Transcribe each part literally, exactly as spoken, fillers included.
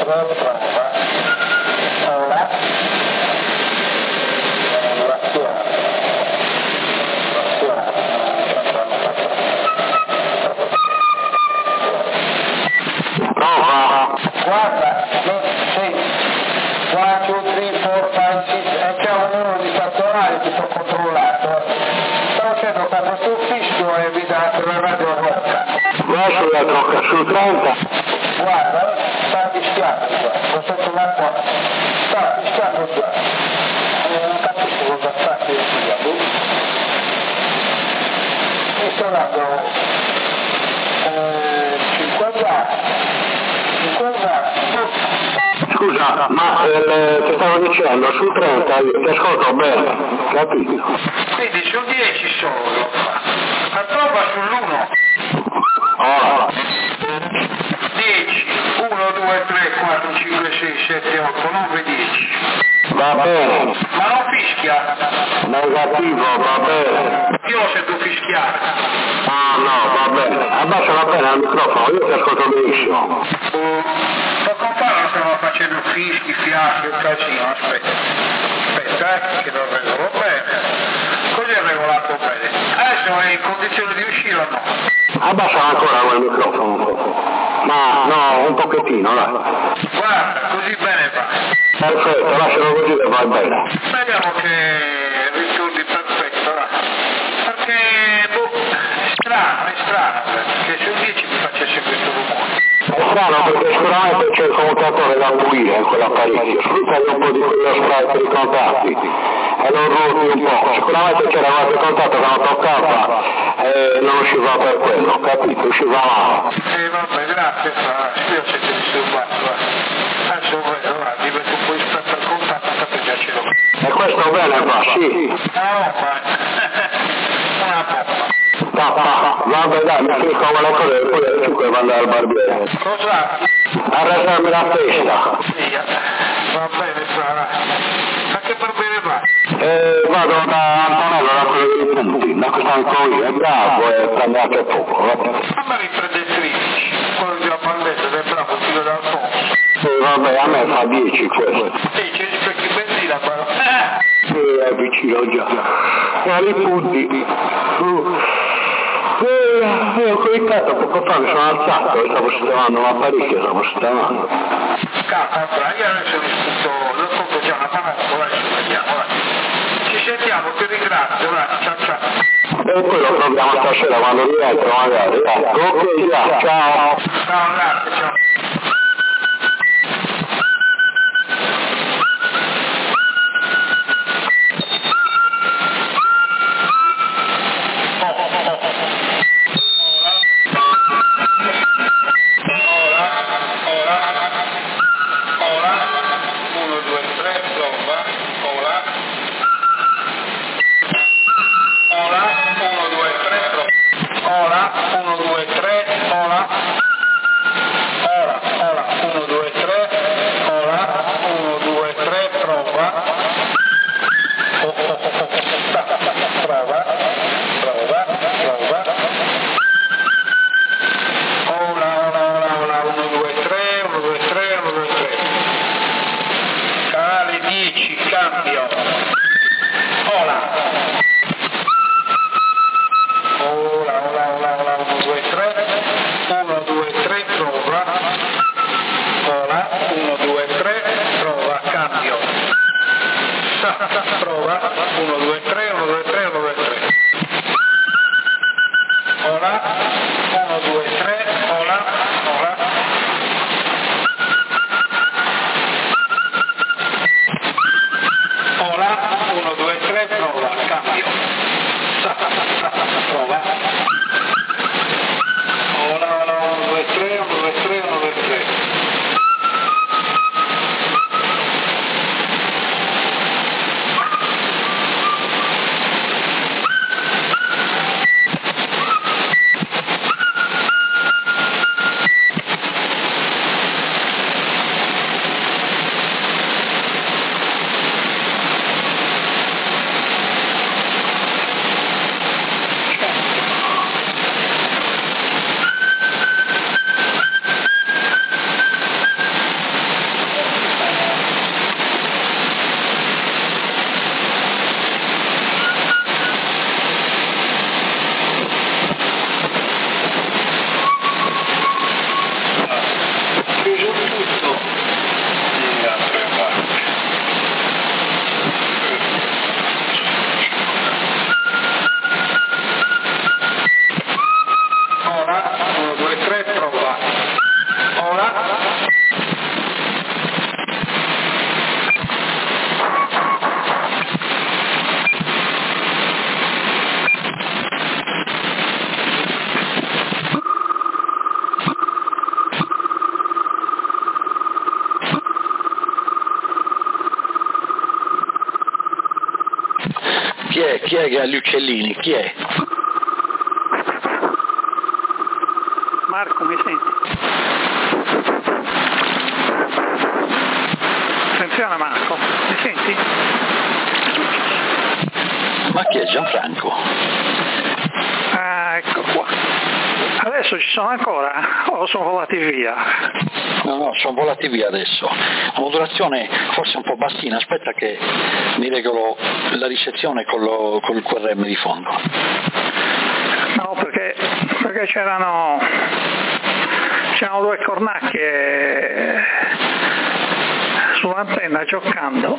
prova, ora, regolazione, Prova. guarda, no, sì, one, two, three, four, five, six, e c'è un numero di stazionari tutto controllato. Stavo facendo per questo fischio e vi dà la radio rocca. Vai sulla trocca, su trenta. Guarda, sta fischiando qua, sto sotto l'acqua, sta fischiando qua. Eh, non capisco cosa sta fischiando. Mi sto dando eh, cinquanta, cinquanta. Scusa, ma eh, ti stavo dicendo, su trenta io ti ascolto bene, capito? Quindi su dieci solo, la prova sull'uno. Oh. dieci, uno, due, tre, quattro, cinque, sei, sette, otto, nove, dieci. Va bene. Ma non fischia? Negativo, va bene. Io lo sento fischiare. Ah no, va bene. Abbassa va bene al microfono, io ti ascolto benissimo. Ma compare stava facendo fischi, fiaschi, un casino, aspetta. Aspetta, eh, che lo regolo bene. Così è regolato bene. Adesso è in condizione di uscire o no? Abbassa ancora quel microfono. Ma no, un pochettino, dai. Guarda, così bene va. Perfetto, lascialo così che va bene. Speriamo che ritorni perfetto, va. Perché, boh, è strano, è strano, perché su dieci mi facesse questo rumore. È strano perché sicuramente c'è il commutatore da pulire in quell'apparecchio, sfruttare un po' di quello spray per i contatti e lo ruoti un po'. Sicuramente c'era qualche contatto che non toccava e non usciva per quello, capito? Usciva male. Eh vabbè, grazie, io siete disturbato, va. Adesso vedo, va, divento un po' esperto al contatto, perché già ce l'ho. E questo bene va, sì. Una bomba, una bomba. Tappa, vabbè dai, mi finisco quelle cose e poi ci puoi andare al barbiere. Cosa? Arrestarmi la testa. Sì, va bene, sarà. Ma che barbiere va? E vado da Antonello, da quello dei punti, da questo ancora è bravo e prende anche poco, vabbè. Ma mi riprende tredici, quello di la bandetta del bravo figlio d'Alfonso. Sì, vabbè, a me fa dieci questo. Sì, c'è il specchio di benzina però. Eh! Sì, è vicino già. E ai punti. Uh. Eh, ho cliccato poco fa, mi sono alzato e stavo sistemando un apparecchio, stavo sistemando. Cazzo, io adesso mi sputo, lo sputo già una panola, adesso vediamo, va. Ci sentiamo, ti ringrazio, va, ciao ciao. E poi lo proviamo stasera quando rientro magari. Ok, già, ciao. Ciao, grazie, ciao. chi è che ha gli uccellini? Chi è? Marco, mi senti? Attenzione Marco, mi senti? Ma chi è Gianfranco? Ah, ecco qua. Adesso ci sono ancora o sono volati via? No, no, sono volati via adesso. La modulazione forse è un po' bassina, aspetta che mi regolo la ricezione con, lo, con il Q R M di fondo. No, perché, perché c'erano, c'erano due cornacchie sull'antenna giocando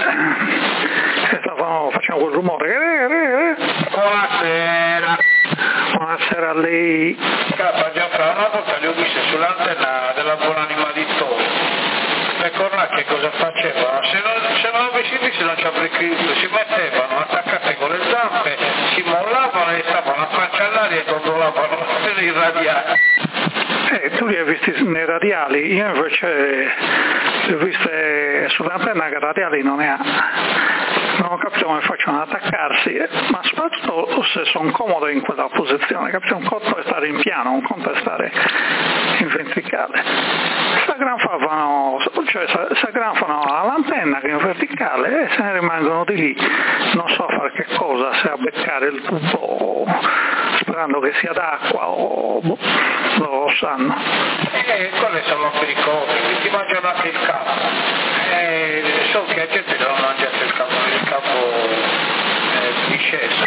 e stavano facendo quel rumore. Buonasera. Buonasera a lei. Capa Gianfranco, una volta li ho viste sull'antenna della Buonanima di Toro. Le cornacchie cosa facevano? Se non, se non avessi visto non ci avrei creduto, si mettevano attaccate con le zampe, si mollavano e stavano a faccia all'aria e dondolavano nei radiali. Eh, tu li hai visti nei radiali, io invece li ho viste sull'antenna che radiali non ne ha. Non ho capito come facciano ad attaccarsi, eh, ma soprattutto se sono comodo in quella posizione, capito? Un conto è stare in piano, un conto è stare in verticale. Si aggraffano, cioè si aggraffano all'antenna che è in verticale e se ne rimangono di lì, non so a fare che cosa, se a beccare il tubo sperando che sia d'acqua o boh, lo sanno. E quelle sono pericolosi, ti mangiano anche il capo. E so che la gente non mangia il capo, il capo è disceso.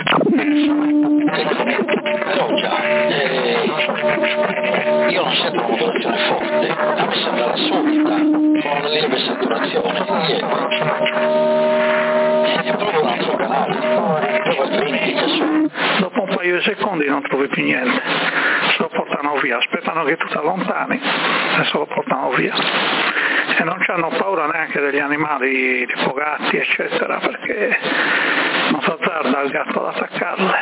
Però già, eh, io non sento una modulazione forte, a me sembra la solita, con una lieve saturazione, lieve. È proprio un altro canale, probabilmente su. Dopo un paio di secondi non trovi più niente, se lo portano via, aspettano che tu ti allontani e se lo portano via. E non hanno paura neanche degli animali tipo gatti eccetera, perché non si azzarda il gatto ad attaccarle.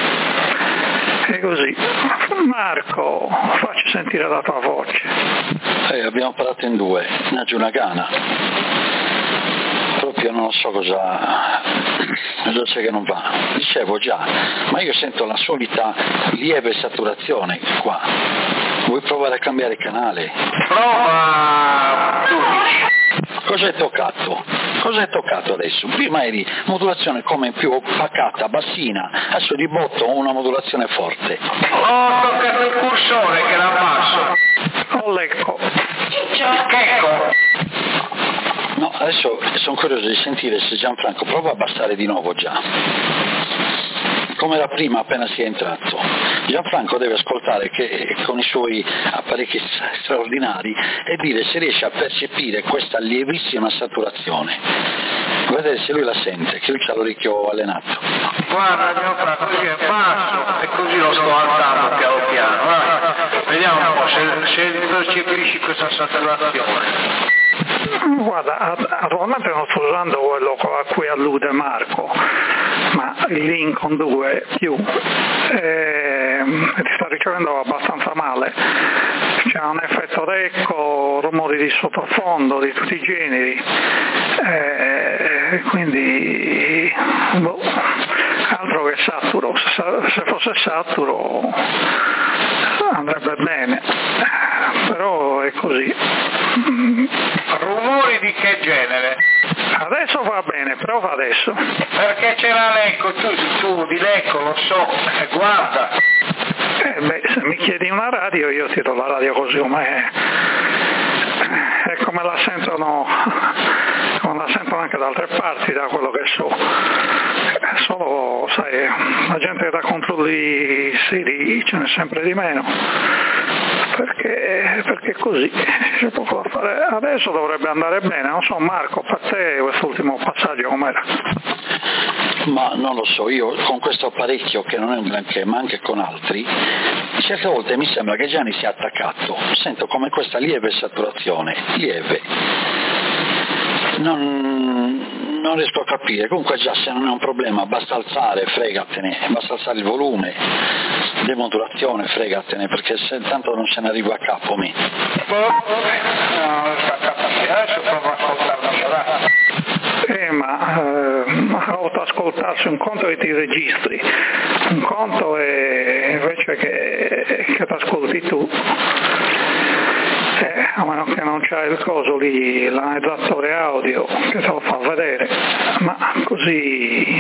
E così. Marco, facci sentire la tua voce. Eh, abbiamo parlato in due, Najunagana. Proprio non so cosa, cosa c'è che non va. Dicevo già, ma io sento la solita lieve saturazione qua. Vuoi provare a cambiare canale? Prova Cosa hai toccato? Cosa hai toccato adesso? Prima eri modulazione come più pacata, bassina, adesso di botto una modulazione forte. Ho toccato il cursore che era basso. Oh, l'ecco. Ecco. No, adesso sono curioso di sentire se Gianfranco prova a abbassare di nuovo già. Come era prima appena si è entrato. Gianfranco deve ascoltare che con i suoi apparecchi straordinari e dire se riesce a percepire questa lievissima saturazione. Vedete se lui la sente, che lui c'ha l'orecchio allenato. Guarda Gianfranco, così è basso e così lo sto alzando piano piano. Guarda. Vediamo un po' se, se percepisci questa saturazione. Guarda, attualmente non sto usando quello a cui allude Marco, ma il Lincoln due più eh, ti sta ricevendo abbastanza male. C'è un effetto d'eco, rumori di sottofondo di tutti i generi, eh, quindi boh, altro che saturo. Se fosse saturo andrebbe bene, però è così. Rumori di che genere? Adesso va bene, prova adesso. Perché c'era l'eco, tu, tu di l'eco lo so, eh, guarda. Eh beh, se mi chiedi una radio io ti do la radio così com'è. E come la sentono, come la sentono anche da altre parti, da quello che so. Solo, sai, la gente che dà controlli seri ce n'è sempre di meno. Perché, perché così c'è poco da fare. Adesso dovrebbe andare bene, non so Marco, per te quest'ultimo passaggio com'era? Ma non lo so, io con questo apparecchio che non è un granché, ma anche con altri, certe volte mi sembra che Gianni sia attaccato, sento come questa lieve saturazione, lieve. Non, non riesco a capire, comunque già se non è un problema basta alzare, fregatene, basta alzare il volume, demodulazione, fregatene, perché se tanto non se ne arriva a capo me. Adesso provo a ascoltarmi, Eh ma eh, ho ascoltato ascoltarsi, un conto che ti registri, un conto è invece che, che ti ascolti tu. Eh, a meno che non c'è il coso lì, l'analizzatore audio che te lo fa vedere, ma così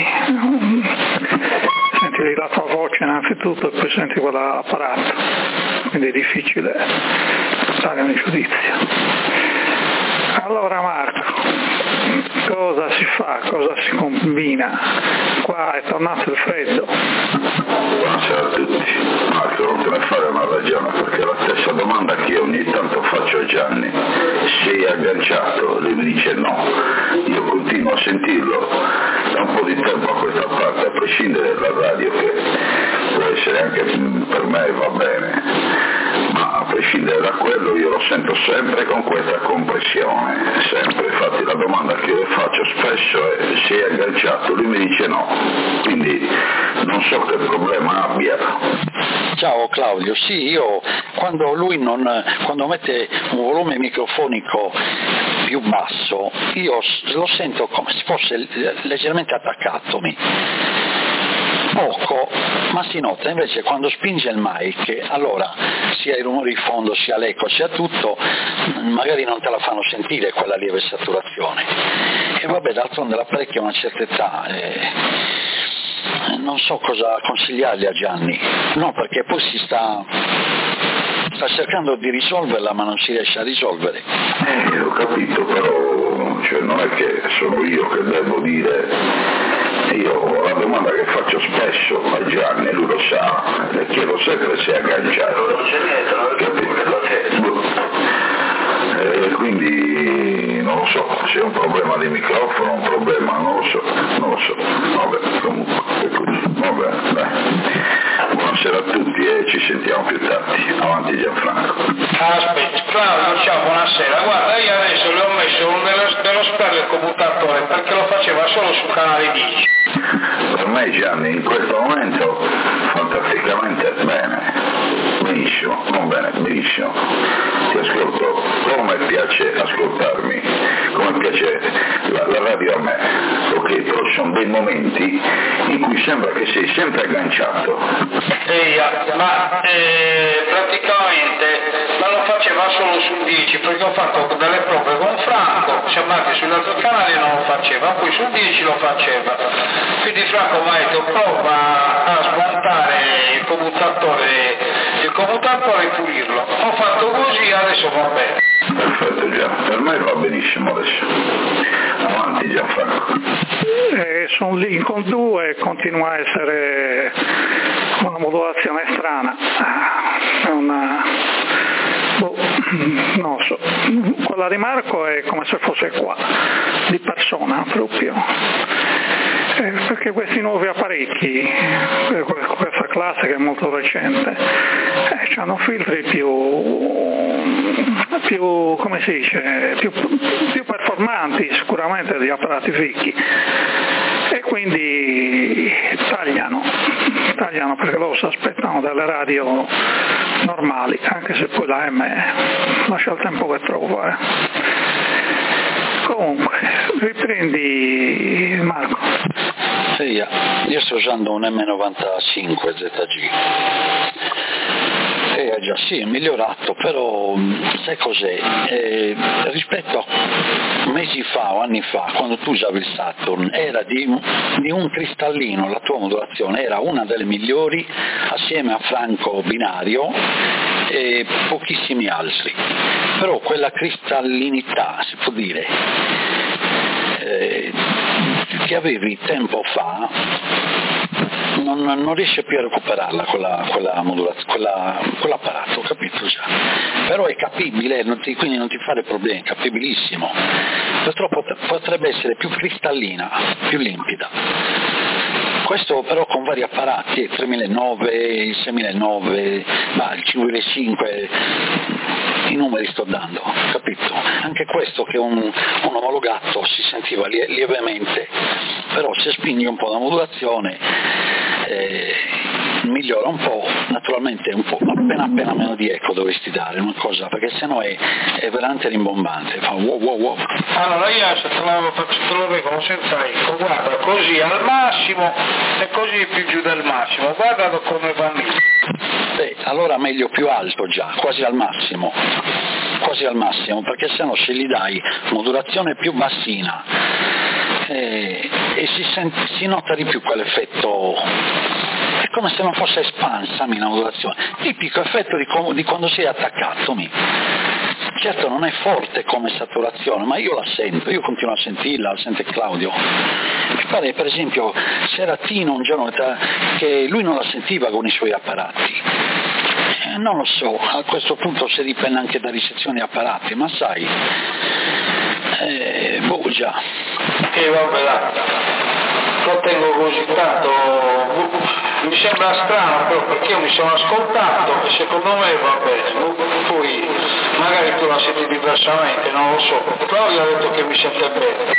senti la tua voce innanzitutto e poi senti quella dell'apparato, quindi è difficile dare un giudizio. Allora Marco, cosa si fa, cosa si combina? Qua è tornato il freddo. Buonasera a tutti. Marco, non te ne fare una ragione, perché è la stessa domanda che io ogni tanto faccio a Gianni. Sei agganciato? Lui mi dice no. Io continuo a sentirlo da un po' di tempo a questa parte, a prescindere dalla radio, che può essere anche per me, va bene, ma a prescindere da quello io lo sento sempre con questa compressione, sempre. Infatti la domanda che io le faccio spesso è: sei agganciato? Lui mi dice no, quindi non so che problema abbia. Ciao Claudio, sì, io quando lui non, quando mette un volume microfonico più basso, io lo sento come se fosse leggermente attaccatomi. Poco, ma si nota. Invece quando spinge il mic, allora sia i rumori di fondo, sia l'eco, sia tutto, magari non te la fanno sentire quella lieve saturazione. E vabbè, d'altronde l'apparecchio ha una certa età, e non so cosa consigliargli a Gianni, no, perché poi si sta sta cercando di risolverla ma non si riesce a risolvere. Eh, ho capito, però cioè, non è che sono io che devo dire. Io la domanda che faccio spesso a Gianni, lui lo sa, le chiedo sempre se è agganciato. Non c'è niente, non capito? E quindi non lo so, se è un problema di microfono, un problema, non lo so, non lo so. Vabbè, comunque è così. Vabbè, dai. Buonasera a tutti e ci sentiamo più tardi. Avanti Gianfranco. Aspetta, Claudio, ciao, buonasera. Guarda, io adesso le ho messo un dello, dello spell del commutatore perché lo faceva solo su canale dieci. Per me Gianni in questo momento fantasticamente bene, benissimo, non bene, benissimo, ti ascolto come piace ascoltarmi, come piace la, la radio a me, ok, però ci sono dei momenti in cui sembra che sei sempre agganciato. Ehi, ma eh, praticamente ma lo faceva solo sul dieci, perché ho fatto delle prove con Franco, chiamate sull'altro canale non lo faceva, poi sul dieci lo faceva. Quindi Franco mi ha detto prova a smontare il commutatore, il commutatore e pulirlo. Ho fatto così, adesso va bene. Perfetto Gian, per me va benissimo adesso. Avanti Gianfranco. Eh, sono lì con due, continua a essere una modulazione strana. È una... boh, non so. Quella di Marco è come se fosse qua, di persona proprio. Eh, perché questi nuovi apparecchi, eh, questa classe che è molto recente, eh, hanno filtri più, più, come si dice, più, più performanti sicuramente degli apparati vecchi, e quindi tagliano, tagliano perché loro si aspettano delle radio normali, anche se poi la M lascia il tempo che trova. Eh. Comunque, riprendi Marco. Sì, io sto usando un M novantacinque Z G. Eh, già sì, è migliorato, però sai cos'è? Eh, rispetto a mesi fa o anni fa, quando tu usavi il Saturn, era di, di un cristallino, la tua modulazione era una delle migliori assieme a Franco Binario e pochissimi altri, però quella cristallinità, si può dire, eh, che avevi tempo fa, non, non riesce più a recuperarla quella, quella modulazione, quella, quell'apparato, capito già? Però è capibile, non ti, quindi non ti fare problemi, è capibilissimo. Purtroppo potrebbe essere più cristallina, più limpida. Questo però con vari apparati, il tremilanove, il seimilanove, ma il cinquemilacinque, i numeri sto dando, capito? Anche questo che un, un omologato si sentiva lie, lievemente, però se spingi un po' la modulazione eh, migliora un po', naturalmente un po', appena appena meno di eco dovresti dare una cosa, perché sennò è, è veramente rimbombante, fa wow wow wow. Allora io adesso te lo, te lo regolo senza eco, guarda, così al massimo e così più giù del massimo, guarda come va lì. Beh, allora meglio più alto già, quasi al massimo, quasi al massimo, perché sennò se gli dai modulazione più bassina eh, e si, sente, si nota di più quell'effetto, è come se non fosse espansa la modulazione, tipico effetto di, com- di quando sei attaccato. Mi. Certo non è forte come saturazione, ma io la sento, io continuo a sentirla, la sente Claudio. Mi pare per esempio c'era Tino un giorno che lui non la sentiva con i suoi apparati. Eh, non lo so, a questo punto si dipende anche da ricezioni apparati, ma sai, eh, boh già. E vabbè là, lo tengo così tanto, mi sembra strano però perché io mi sono ascoltato e secondo me va bene, poi magari tu la senti diversamente, non lo so, Claudio ha detto che mi sente bene.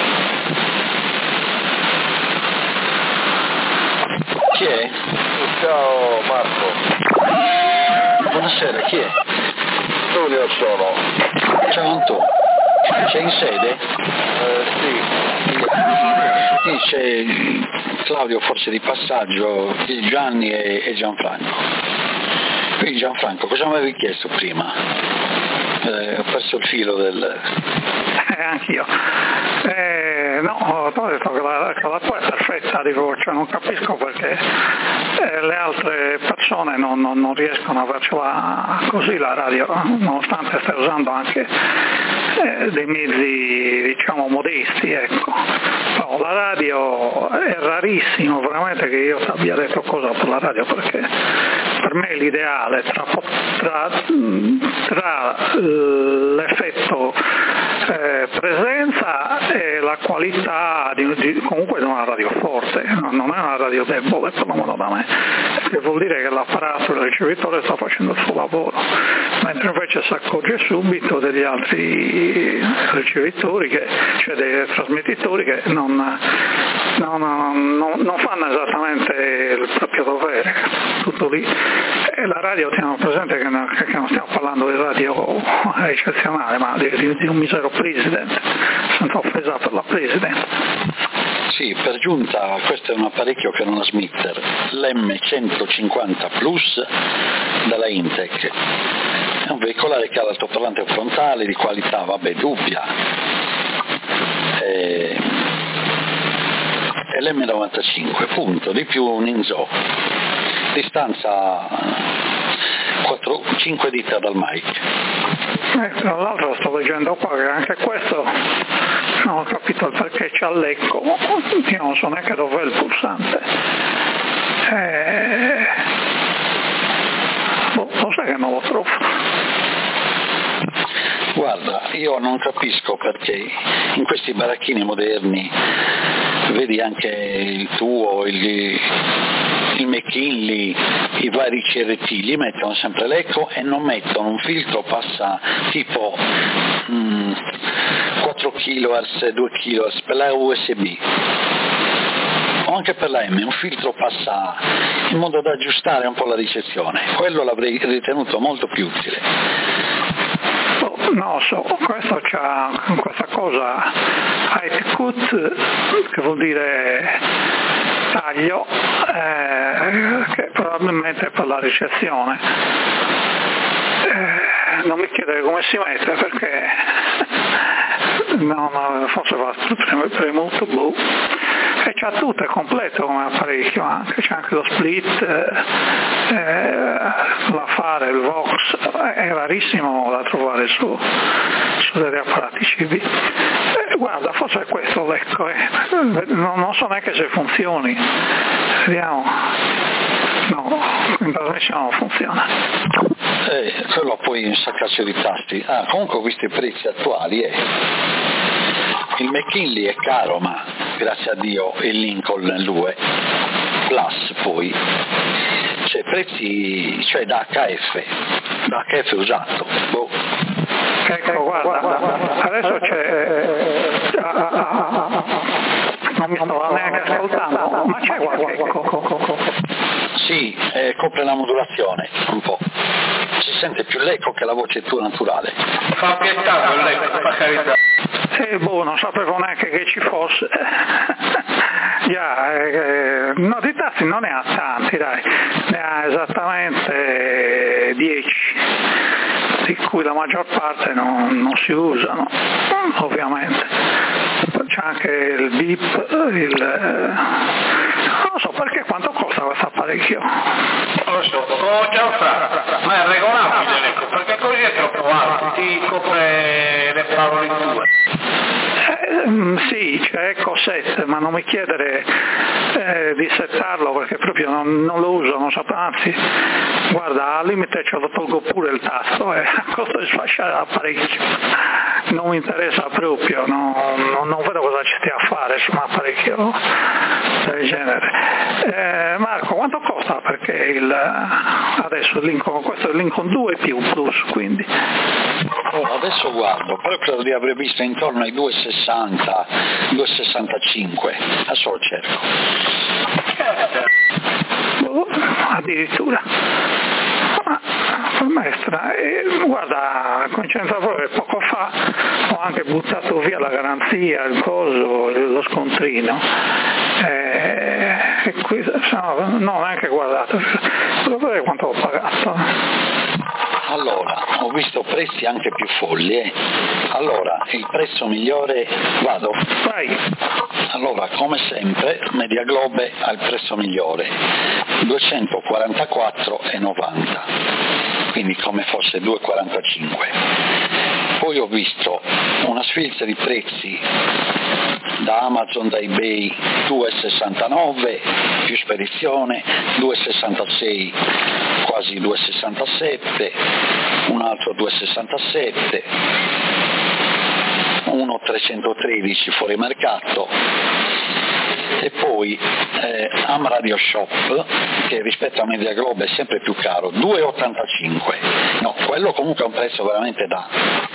Chi è? Ciao Marco. Buonasera, chi è? Antonio sono. Ciao Antonio. Sei in sede? Eh, sì. Sì, c'è Claudio forse di passaggio, Gianni e, e Gianfranco. Quindi Gianfranco, cosa mi avevi chiesto prima? Eh, ho perso il filo del... Eh, anch'io. Eh, no, ho detto che la, che la tua è perfetta di voce, non capisco perché eh, le altre persone non, non, non riescono a avercela così la radio, nonostante stai usando anche eh, dei mezzi diciamo modesti, ecco. No, la radio è rarissimo veramente che io ti abbia detto cosa per la radio, perché per me l'ideale tra, tra, tra l'effetto eh, presenza e la qualità di, di, comunque di una radio forte, non è una radio debole perlomeno da me, che vuol dire che l'apparato del ricevitore sta facendo il suo lavoro, mentre invece si accorge subito degli altri ricevitori, che, cioè dei trasmettitori che non, non, non, non fanno esattamente il proprio dovere, tutto lì. E la radio, teniamo presente che non, che non stiamo parlando di radio eccezionale, ma di, di, di un misero president, senza offesa per la president. Sì, per giunta questo è un apparecchio che non ha smitter, l'M centocinquanta Plus dalla Intec. È un veicolare che ha l'altoparlante frontale di qualità, vabbè, dubbia. E... è l'M novantacinque, punto, di più un Inzo. Distanza quattro, cinque dita dal mic. Eh, tra l'altro sto leggendo qua che anche questo non ho capito il perché c'ha l'eco, io non so neanche dov'è il pulsante. Eh, boh, lo sai che non lo trovo. Guarda, io non capisco perché in questi baracchini moderni, vedi anche il tuo, il, il McKinley, i vari C R T, gli mettono sempre l'eco e non mettono un filtro passa tipo mm, quattro chilohertz, due chilohertz per la U S B. O anche per la M, un filtro passa in modo da aggiustare un po' la ricezione, quello l'avrei ritenuto molto più utile. No, so, questo c'ha questa cosa Output, che vuol dire taglio, eh, che probabilmente è per la ricezione. Eh, non mi chiedere come si mette perché no, no, forse va premuto boh. E c'ha tutto, è completo come apparecchio, anche c'è anche lo split, eh, eh, l'affare, il Vox, è rarissimo da trovare su, su degli apparati C B. Eh, guarda, forse è questo l'ecco, eh. non, non so neanche se funzioni, vediamo. No, in trasmissione non funziona. Eh, quello poi un saccaccio di tasti. Ah, comunque ho visto i prezzi attuali, eh. Il McKinley è caro, ma grazie a Dio il Lincoln l'U E Plus poi, cioè prezzi, cioè da H F, da H F usato. Boh. Ecco, guarda, guarda, adesso c'è, ah, ah, ah, ah, non mi sto neanche ascoltando, ma c'è qualche eco. Sì, eh, copre la modulazione un po'. Si sente più l'eco che la voce tua naturale. Fa pietà quell'eco, per carità. Eh, boh, non sapevo neanche che ci fosse. Yeah, eh, no, di tasti non ne ha tanti, dai, ne ha esattamente dieci, di cui la maggior parte non, non si usano, ovviamente. C'è anche il beep, il... non lo so perché quanto costa questo apparecchio. Non lo so, ho già usato, ma è regolabile, ecco, perché così è troppo alto, ti copre le parole tue. Eh, sì, c'è Eco set, ma non mi chiedere eh, di settarlo perché proprio non, non lo uso, non so, anzi, guarda, al limite ce lo tolgo pure il tasto e eh, a costo di sfasciare l'apparecchio. Non mi interessa proprio, no, no, non vedo cosa ci stia a fare su un apparecchio del genere. Eh, Marco, quanto costa? Perché il, adesso il Lincoln, questo è il Lincoln due più Plus, quindi. Oh, adesso guardo, però credo di aver visto intorno ai due virgola sessanta, due virgola sessantacinque, adesso lo cerco. Oh, addirittura. Ah, per me è strano. E, guarda, coincidenza proprio che poco fa ho anche buttato via la garanzia, il coso, lo scontrino. E, e qui, no, no, neanche guardato, devo vedere quanto ho pagato. Allora, ho visto prezzi anche più folli, eh. Allora, il prezzo migliore, vado? Vai. Allora, come sempre, Mediaglobe ha il prezzo migliore, duecentoquarantaquattro virgola novanta, quindi come fosse due virgola quarantacinque. Poi ho visto una sfilza di prezzi da Amazon, da eBay, due virgola sessantanove più spedizione, due virgola sessantasei quasi due virgola sessantasette, un altro due virgola sessantasette, uno virgola trecentotredici fuori mercato, e poi eh, Am Radio Shop, che rispetto a Mediaglobe è sempre più caro, due virgola ottantacinque. No, quello comunque è un prezzo veramente da,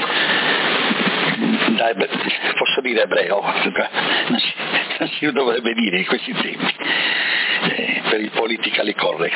da ebre... posso dire ebreo, non si, non si dovrebbe dire in questi tempi, eh, per il politically correct.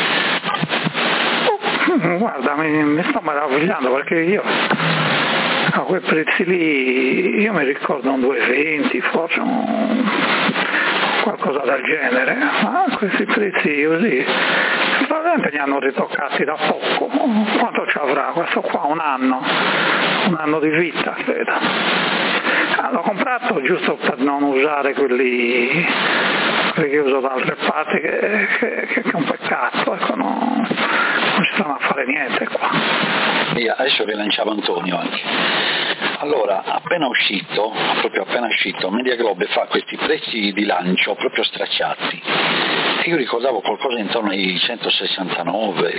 Guarda, mi, mi sto meravigliando perché io a quei prezzi lì, io mi ricordo un due virgola venti, forse un, qualcosa del genere, ma questi prezzi così probabilmente li hanno ritoccati da poco. Quanto ci avrà questo qua? Un anno, un anno di vita credo. Ah, l'ho comprato giusto per non usare quelli, quelli che uso da altre parti, che, che, che è un peccato, ecco, no, non ci stanno a fare niente qua. E adesso rilanciava Antonio anche. Allora, appena uscito, proprio appena uscito, Mediaglobe fa questi prezzi di lancio proprio stracciati. E io ricordavo qualcosa intorno ai centosessantanove,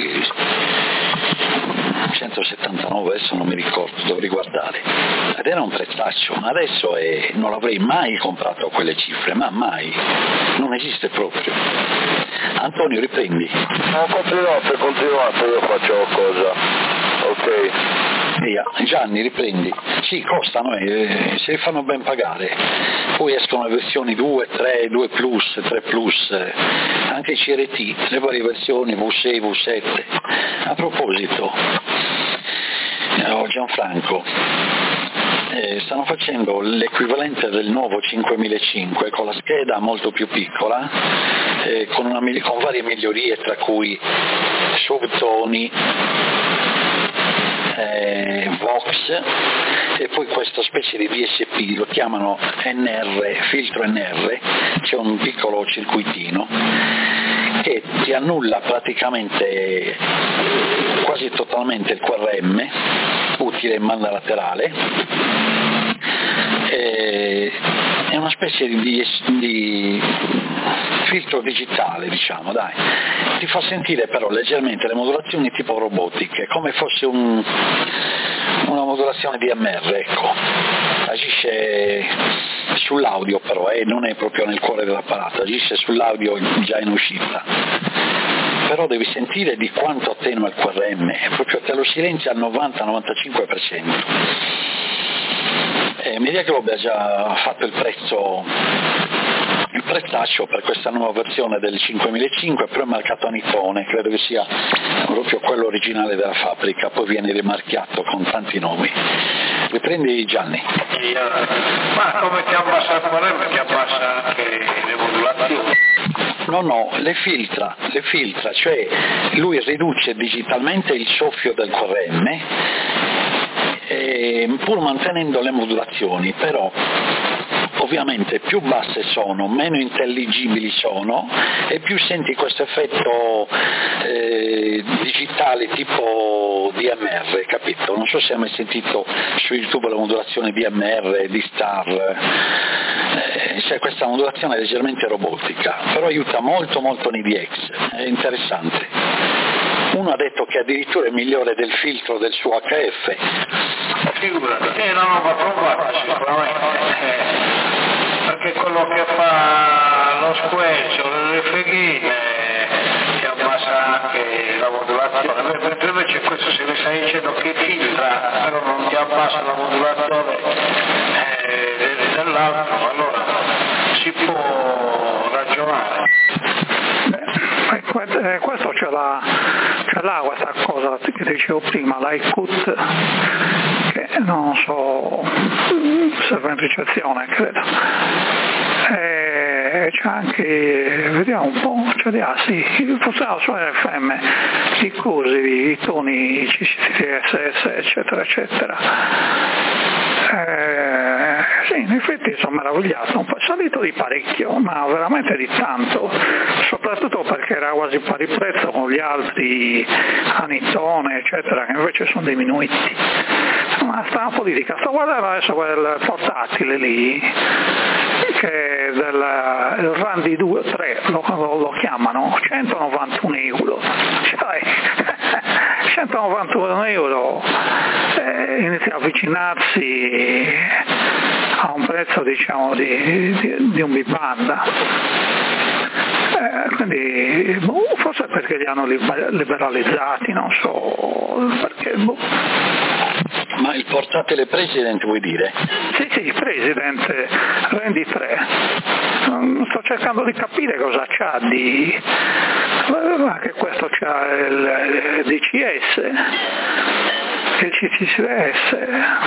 centosettantanove, adesso non mi ricordo, dovrei guardare. Ed era un prezzaccio, ma adesso è, non l'avrei mai comprato a quelle cifre, ma mai, non esiste proprio. Antonio, riprendi. No, continuate, continuate, io faccio cosa. Ok. Via. Gianni, riprendi. Sì, costano, eh, se li fanno ben pagare. Poi escono le versioni due, tre, due plus, tre plus, eh, anche C R T, le varie versioni V sei, V sette. A proposito, oh, Gianfranco, eh, stanno facendo l'equivalente del nuovo cinquemilacinque con la scheda molto più piccola, eh, con, una, con varie migliorie, tra cui subtoni, eh, Vox, e poi questa specie di D S P, lo chiamano N R, filtro N R, c'è un piccolo circuitino che ti annulla praticamente quasi totalmente il Q R M, utile in banda laterale. E è una specie di, di filtro digitale, diciamo, dai. Ti fa sentire però leggermente le modulazioni tipo robotiche, come fosse un, una modulazione D M R, ecco. Agisce sull'audio però, eh, non è proprio nel cuore dell'apparato, agisce sull'audio già in uscita. Però devi sentire di quanto attenua il Q R M, proprio te lo silenzia al novanta novantacinque per cento. Eh, Mediaglobe ha già fatto il prezzo, il il prezzaccio per questa nuova versione del cinquemilacinque, però è marcato a Nippone, credo che sia proprio quello originale della fabbrica, poi viene rimarchiato con tanti nomi. Riprendi Gianni. Ma come ti abbassa il problema, ti abbassa anche le modulazioni? No, no, le filtra, le filtra, cioè lui riduce digitalmente il soffio del corremme, eh, pur mantenendo le modulazioni, però ovviamente più basse sono, meno intelligibili sono e più senti questo effetto eh, digitale tipo D M R, capito? Non so se hai mai sentito su YouTube la modulazione D M R di Star, eh, c'è questa modulazione leggermente robotica, però aiuta molto molto l'I D X, è interessante. Uno ha detto che addirittura è migliore del filtro del suo H F. Figurati, eh, non l'ho provato sicuramente, eh, perché quello che fa lo squelcio, le freghine, ti abbassa anche la modulazione, mentre invece questo se mi stai dicendo che filtra, però non ti abbassa la modulazione eh, dell'altro, allora si può ragionare. Eh, questo ce l'ha, ce l'ha questa cosa che dicevo prima, l'iCut, che non so, serve in ricezione credo, e c'è anche, vediamo un po', cioè, ah, sì, funziona su F M, i cursi, i toni C C S S eccetera eccetera. Eh, sì, in effetti sono meravigliato, un po' salito di parecchio, ma veramente di tanto, soprattutto perché era quasi pari prezzo con gli altri Anittone eccetera, che invece sono diminuiti. Ma sta una politica, sto guardando adesso quel portatile lì, che è del il Randy due tre, lo, lo, lo chiamano, centonovantuno euro, cioè centonovantuno euro, eh, inizia a avvicinarsi a un prezzo diciamo di, di, di un bibanda. Eh, quindi boh, forse perché li hanno liberalizzati, non so perché. Boh. Ma il portatile President vuoi dire? Sì, sì, President Randy tre. Sto cercando di capire cosa c'ha di. Ma che questo c'ha il D C S, il C C S S.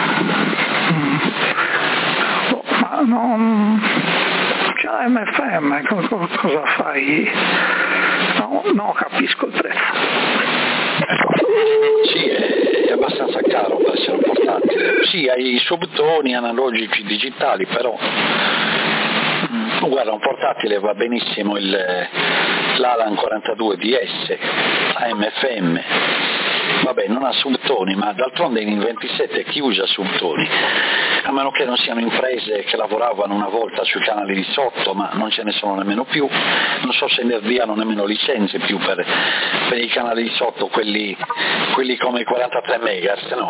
Mm. Boh, ma non. C'è la M F M, cosa fai? No, no, capisco il prezzo. Sì, è abbastanza caro per essere un portatile. Sì, hai i subtoni analogici digitali, però guarda, un portatile va benissimo il, l'Alan quarantadue D S A M F M, vabbè non ha subtoni, ma d'altronde in ventisette chi usa subtoni? A meno che non siano imprese che lavoravano una volta sui canali di sotto, ma non ce ne sono nemmeno più, non so se ne diano nemmeno licenze più per, per i canali di sotto, quelli, quelli come i quarantatré megahertz, no?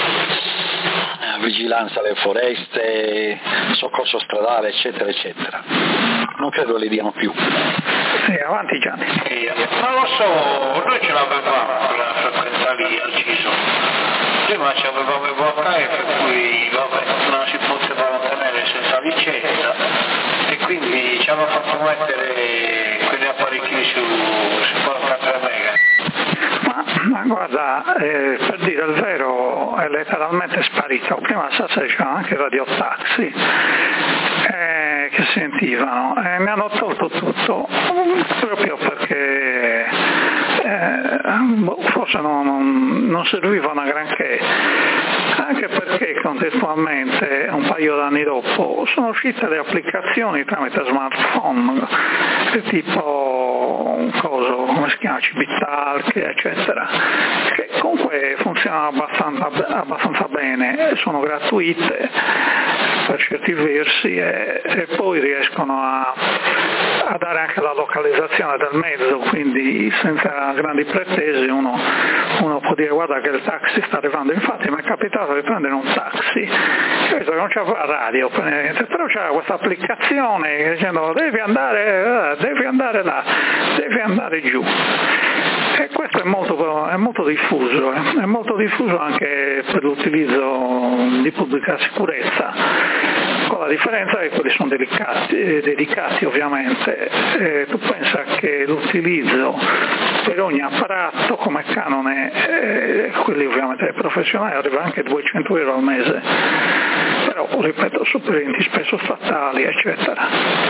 Vigilanza alle foreste, soccorso stradale eccetera eccetera, non credo le diano più. Sì, avanti Gianni. Eh, non lo so, noi ce l'avevamo quella frequenza lì al CISO, prima ci avevamo il V H F per cui vabbè, non si poteva mantenere senza licenza e quindi ci hanno fatto mettere quegli apparecchi su, su quarantatré mega. Ma guarda, eh, per dire il vero è letteralmente sparito. Prima stasera c'erano anche radiotaxi eh, che sentivano e mi hanno tolto tutto proprio perché eh, forse non, non, non servivano a granché, anche perché contestualmente un paio d'anni dopo sono uscite le applicazioni tramite smartphone tipo un coso, come si chiama, Civitalk eccetera, che comunque funzionano abbastanza, abbastanza bene, sono gratuite per certi versi e, e poi riescono a, a dare anche la localizzazione del mezzo, quindi senza grandi pretese uno, uno può dire guarda che il taxi sta arrivando. Infatti mi è capitato di prendere un taxi, io vedo che non c'è la radio, però c'era questa applicazione dicendo devi andare, devi andare là, devi andare giù. E questo è molto, è molto diffuso, eh. È molto diffuso anche per l'utilizzo di pubblica sicurezza. la differenza è che quelli sono delicati, eh, dedicati ovviamente. Eh, tu pensa che l'utilizzo per ogni apparato come canone, eh, quelli ovviamente professionali, arriva anche a duecento euro al mese, però ripeto, supplenti spesso statali eccetera.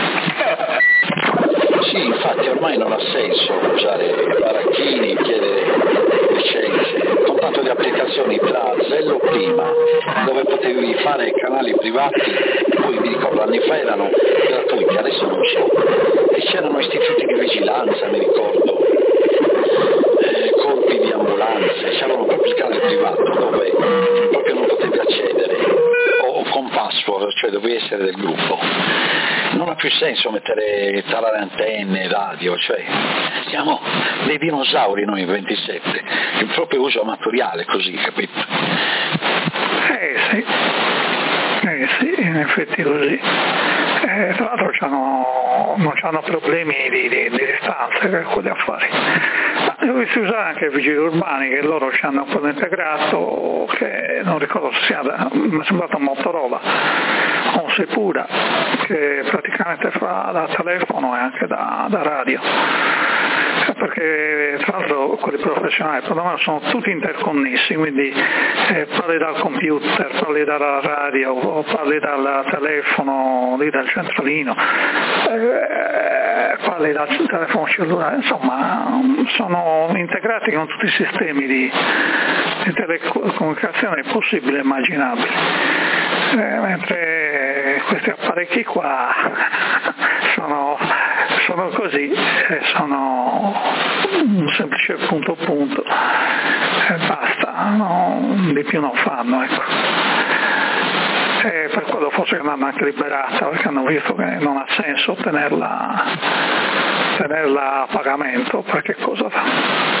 Sì, infatti ormai non ha senso usare baracchini, chiedere licenze, con tanto di applicazioni tra Zello prima, dove potevi fare canali privati, poi mi ricordo anni fa erano gratuiti, adesso non so, e c'erano istituti di vigilanza, mi ricordo, eh, corpi di ambulanze, c'erano proprio il canale privato dove proprio non potevi accedere, o con password, cioè dovevi essere del gruppo. Non ha più senso mettere tarare antenne, radio, cioè siamo dei dinosauri noi in ventisette, il proprio uso amatoriale così, capito? Eh sì, eh sì, in effetti così. Eh, tra l'altro c'hanno, non hanno problemi di, di, di distanza per quegli affari. Io ho visto usare anche i vigili urbani che loro ci hanno quello integrato che non ricordo se sia da, mi è sembrato un Motorola o un Sepura che praticamente fa da telefono e anche da, da radio, perché tra l'altro quelli professionali perlomeno sono tutti interconnessi, quindi eh, parli dal computer, parli dalla radio o parli dal telefono lì dal centralino, eh, parli dal telefono cellulare, insomma sono integrati con tutti i sistemi di, di telecomunicazione possibili e immaginabili, eh, mentre questi apparecchi qua sono, sono così, eh, sono un semplice punto punto e basta, no, di più non fanno, ecco. E per quello forse che l'hanno anche liberata, perché hanno visto che non ha senso tenerla, tenerla a pagamento, perché cosa fa?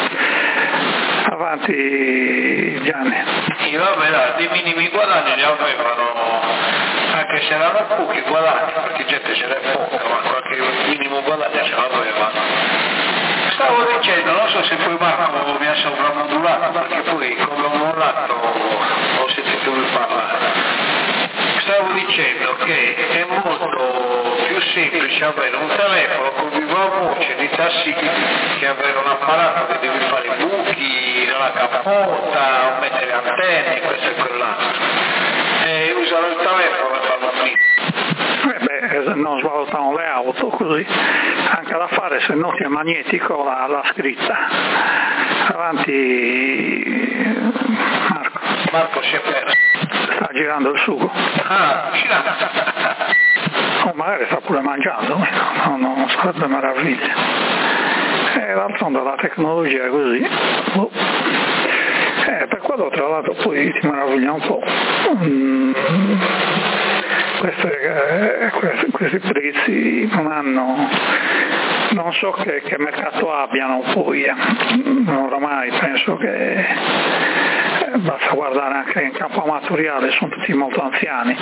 Avanti Gianni. Sì, vabbè, dai, dei minimi guadagni li avevano, anche se erano pochi guadagni, perché gente ce n'è poca, ma qualche minimo guadagno ce l'aveva. Stavo dicendo, non so se poi Marco mi ha sovramodulato, perché poi come ho mollato ho sentito lui parlare. Stavo dicendo che è molto più semplice avere un telefono con viva voce di tassi che avere un apparato che devi fare i buchi, la cappota, mettere antenne, questo e quell'altro. E usare il telefono e farlo qui. Eh beh, non svalutano le auto così, anche da fare se non ti è magnetico la, la scritta. Avanti Marco. Marco si è perso. Sta girando il sugo. Ah, girando. O magari sta pure mangiando, no, non sarebbe meraviglia. E d'altronde la tecnologia è così. Oh. Eh, per quello tra l'altro poi ti meraviglia un po'. Mm. Queste, eh, questi, questi prezzi non hanno, non so che, che mercato abbiano poi, eh. Oramai penso che eh, basta guardare anche in campo amatoriale, sono tutti molto anziani,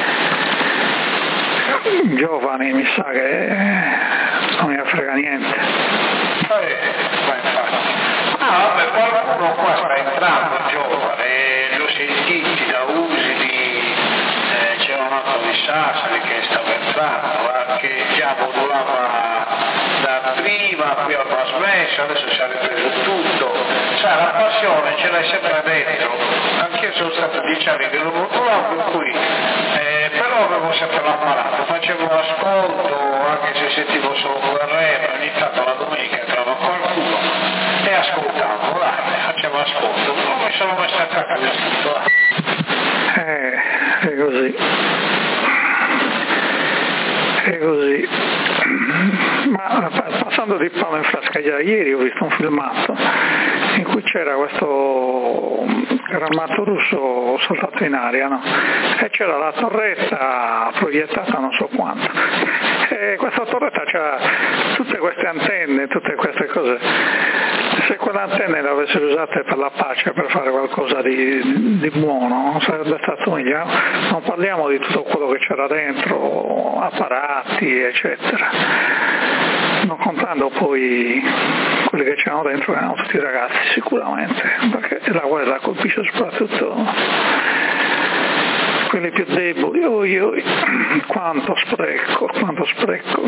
giovani mi sa che eh, non ne frega niente. Eh, ma infatti. Ah, vabbè, qualcuno qua sta entrando giovane, lo sentiti da usi di, eh, c'era un altro di Sassari che stava entrando, che già modulava da prima, poi aveva smesso, adesso si è ripreso tutto. Sai, la passione ce l'hai sempre dentro, anch'io sono stato dieci anni che lo modulavo, per cui, eh, però avevo sempre l'apparato, facevo ascolto, anche se sentivo solo Guerrero, ogni tanto la domenica entrava qualcuno e ascoltavo, dai, facevo ascolto, non mi sono mai staccato di tutto. Eh, è così. È così. Ma passando di palo in frascaglia, ieri ho visto un filmato in cui c'era questo grammato russo saltato in aria, no? E c'era la torretta proiettata non so quanto, e questa torretta c'era tutte queste antenne, tutte queste cose. Se quelle antenne le avessero usate per la pace, per fare qualcosa di, di buono, non sarebbe stato meglio. Non parliamo di tutto quello che c'era dentro, apparati eccetera, non contando poi quelli che c'erano dentro, che erano tutti ragazzi sicuramente, perché la guerra colpisce soprattutto quelli più deboli, oi, oi, quanto spreco, quanto spreco.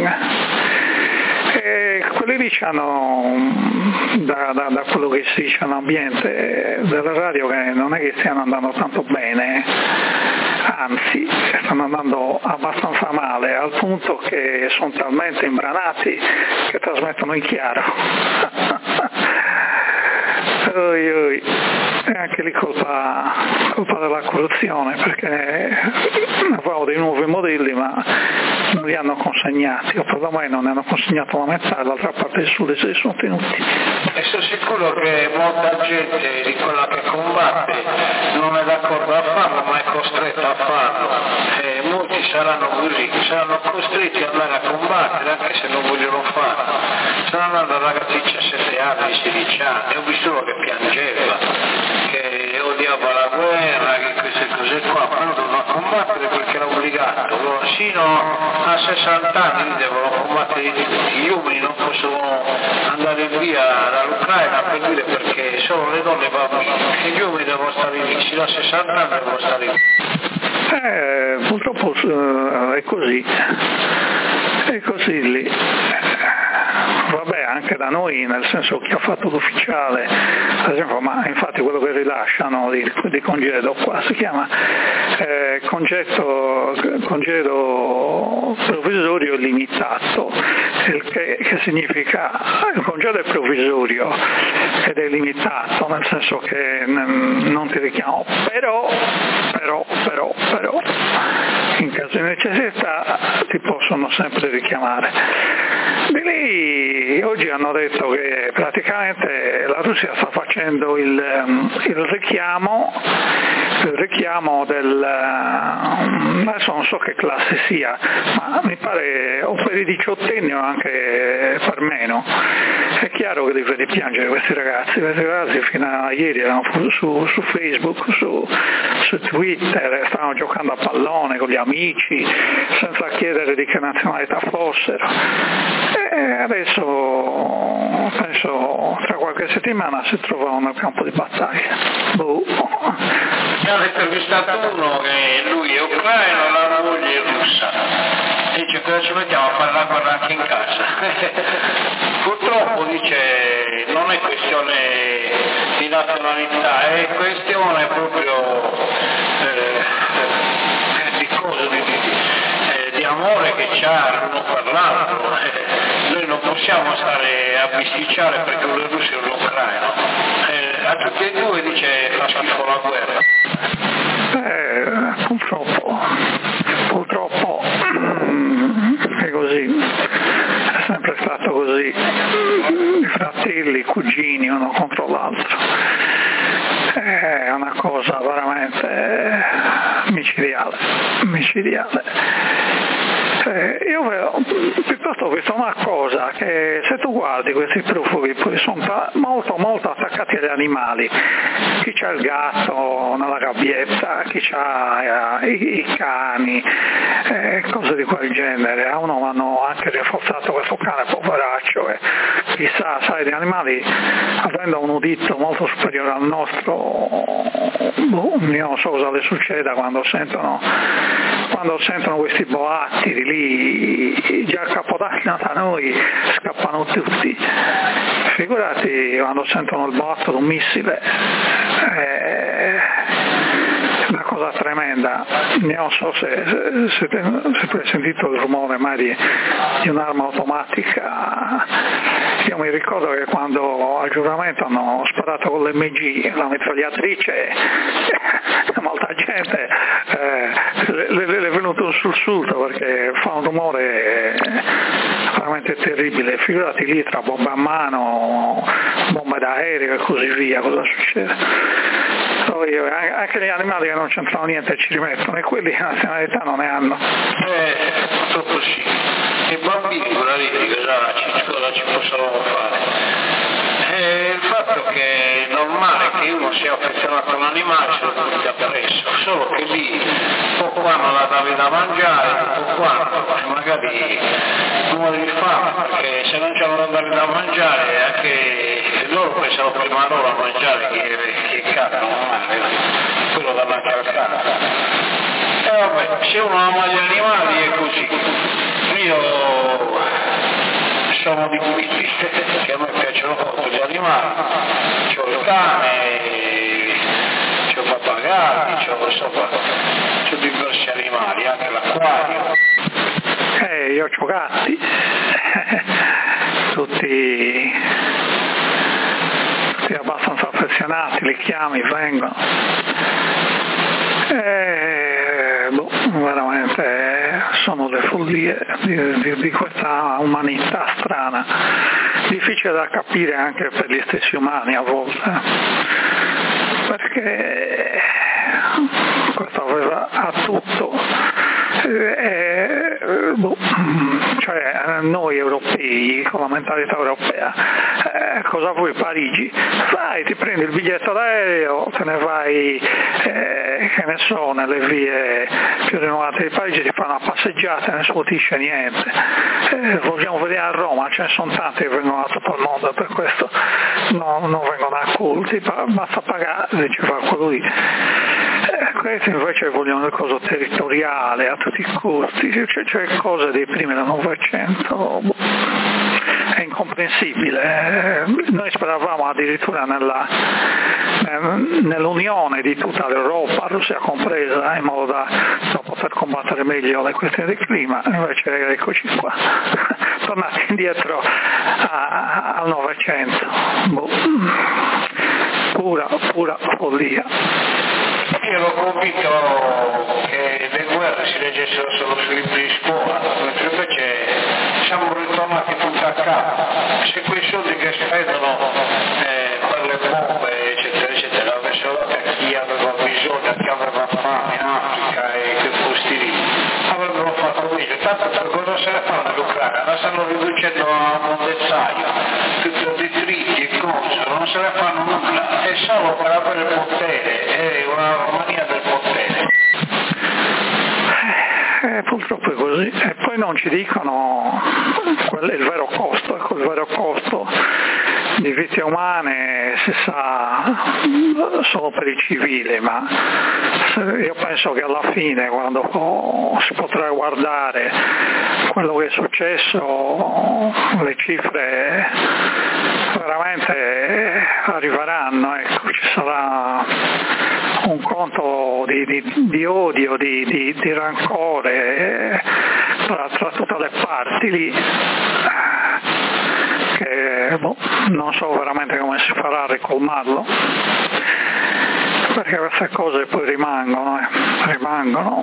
E quelli lì hanno, da, da, da quello che si dice all'ambiente della radio, che non è che stiano andando tanto bene, anzi stanno andando abbastanza male, al punto che sono talmente imbranati che trasmettono in chiaro. Oi, oi. E anche lì colpa, colpa della corruzione, perché avevamo dei nuovi modelli ma non li hanno consegnati, o perlomeno ne hanno consegnato la metà e l'altra parte del sud si sono tenuti. E sono sicuro che molta gente di quella che combatte non è d'accordo a farlo ma è costretta a farlo, e molti saranno così, saranno costretti ad andare a combattere anche se non vogliono farlo. Stanno andando ragazzi di diciassette anni, sedici anni, ho visto uno che piangeva, che odiava la guerra, che queste cose qua, però devono combattere perché era obbligato. Loro sino a sessanta anni devono combattere di tutti, gli uomini non possono andare via dall'Ucraina per dire perché solo le donne e i bambini, e gli uomini devono stare lì, sino a sessanta anni devono stare lì. Eh, purtroppo uh, è così, è così lì. Vabbè, anche da noi, nel senso chi ha fatto l'ufficiale, ad esempio, ma infatti quello che rilasciano di, di congedo qua si chiama eh, congedo, congedo provvisorio limitato, il che, che significa il congedo è provvisorio ed è limitato, nel senso che non ti richiamo, però, però, però, però, in caso di necessità ti possono sempre richiamare. Di lì oggi hanno detto che praticamente la Russia sta facendo il, il richiamo, il richiamo del, adesso non so che classe sia, ma mi pare o per i diciottenni o anche per meno. È chiaro che li vedi piangere questi ragazzi, questi ragazzi fino a ieri erano su, su Facebook, su, su Twitter, stavano giocando a pallone con gli amici senza chiedere di che nazionalità fossero. E adesso penso tra qualche settimana si trovano nel campo di battaglia. Boh. Mi hanno intervistato uno che lui è ucraino, la moglie è russa. Dice cosa ci mettiamo a fare la guerra anche in casa? Purtroppo dice non è questione di nazionalità, è questione proprio eh, di cose, di, di, di amore che c'ha l'uno per l'altro. Noi non possiamo stare a bisticciare perché uno è russo e uno è ucraino. Eh, a tutti e due dice fa schifo la guerra. Eh, purtroppo, purtroppo è così, è sempre stato così, i fratelli, i cugini uno contro l'altro, è una cosa veramente micidiale, micidiale. Eh, io piuttosto ho visto una cosa, che se tu guardi questi profughi poi sono molto molto attaccati agli animali, chi c'ha il gatto nella gabbietta, chi c'ha eh, i, i cani, eh, cose di quel genere. A uno hanno anche rinforzato questo cane poveraccio e chissà, sai, gli animali avendo un udito molto superiore al nostro, boh, io non so cosa le succeda quando sentono quando sentono questi boatti lì, già a Capodanno da noi scappano tutti, figurati quando sentono il boato di un missile, è una cosa tremenda. Non so se, se, se, se tu hai sentito il rumore mai di, di un'arma automatica. Io mi ricordo che quando al giuramento hanno sparato con l'emme gi, la mitragliatrice, molta gente eh, le, le è venuto un sussulto perché fa un rumore veramente terribile. Figurati lì tra bombe a mano, bombe d'aereo e così via, cosa succede? Poi, anche gli animali che non c'entrano niente ci rimettono e quelli nazionalità non ne hanno. Eh, purtroppo sì. I bambini bravi cosa ci, cosa ci possono fare? Eh, il fatto che è normale che uno sia affezionato a un animale se lo porti appresso, solo che lì poco hanno la davi da mangiare, poco hanno, e magari muore di fame, perché se non c'hanno da dare da mangiare anche loro pensano prima loro a mangiare che, che cazzo non mangia, quello da mangiare al cane. se uno ama gli animali è così. Io sono di questi che a me piacciono molto gli animali, c'ho il cane, c'ho pappagalli, c'ho, insomma, c'ho diversi animali, anche l'acquario. Eh, io c'ho gatti, tutti, tutti abbastanza affezionati, li chiami, vengono. Eh, boh, veramente sono le follie di, di, di questa umanità strana, difficile da capire anche per gli stessi umani a volte, perché questo aveva a tutto. Eh, boh, cioè noi europei con la mentalità europea, eh, cosa vuoi Parigi? Vai, ti prendi il biglietto d'aereo, te ne vai, eh, che ne so, nelle vie più rinnovate di Parigi, ti fai una passeggiata, nessuno ti dice niente. Eh, vogliamo vedere a Roma, ce ne sono tanti che vengono da tutto il mondo, per questo no, non vengono accolti, basta pagare, ci fa quello lì. Eh, questi invece vogliono il coso territoriale a tutti i costi, cioè, cioè cose dei primi del Novecento, è incomprensibile. Noi speravamo addirittura nella, nell'unione di tutta l'Europa, Russia compresa, in modo da, da poter combattere meglio le questioni del clima, invece eccoci qua, tornati indietro a, al Novecento, boh. pura, pura follia. Io ero convinto che le guerre si leggessero solo sui libri di scuola, mentre invece siamo ritornati tutto a capo. Se quei soldi che spendono eh, per le bombe, eccetera, eccetera, avessero dato a chi aveva bisogno, a chi aveva fame in Africa e quei posti lì, avrebbero fatto meglio. Tanto per cosa se ne fanno l'Ucraina? La stanno riducendo a mondezzaio, tutto detriti e cose, non se ne fanno nulla, è solo per avere il potere, è una mania del potere. Eh, purtroppo è così, e poi non ci dicono qual è il vero costo, ecco, il vero costo di vite umane si sa solo per i civili, ma io penso che alla fine, quando si potrà guardare quello che è successo, le cifre veramente arriveranno, ecco, ci sarà un conto di, di, di odio, di, di, di rancore tra, tra tutte le parti lì, che boh, non so veramente come si farà a ricolmarlo, perché queste cose poi rimangono, eh, rimangono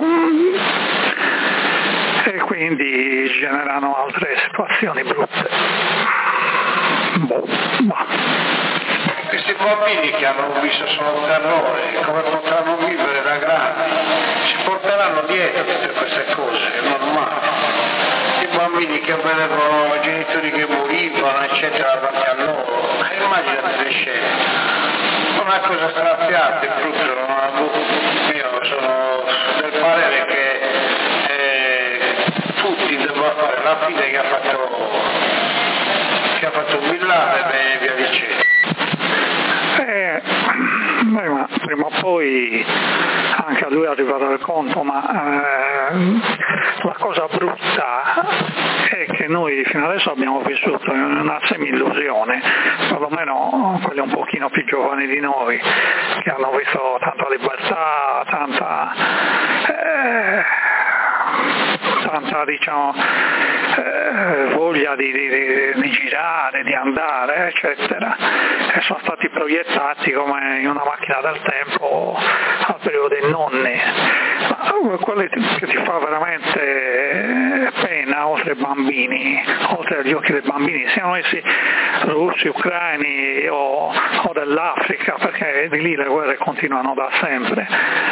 e quindi generano altre situazioni brutte. Boh, boh. Questi bambini che hanno visto solo terrore, come potranno vivere da grandi? Si porteranno dietro tutte queste cose, è normale. I bambini che vedevano i genitori che morivano, eccetera, davanti a loro, immaginate le scene. Una cosa straziante, proprio, io sono del parere che eh, tutti devono fare la fine che ha fatto, che ha fatto Bin Laden e via dicendo. Eh, beh, ma prima o poi anche a lui arriverà il conto, ma eh, la cosa brutta è che noi fino adesso abbiamo vissuto in una semi-illusione, perlomeno quelli un pochino più giovani di noi, che hanno visto tanta libertà, tanta... Eh, tanta diciamo eh, voglia di, di, di girare, di andare, eccetera, e sono stati proiettati come in una macchina del tempo al periodo dei nonni. Ma quello che ti fa veramente pena, oltre ai bambini, oltre agli occhi dei bambini, siano essi russi, ucraini o, o dell'Africa, perché di lì le guerre continuano da sempre.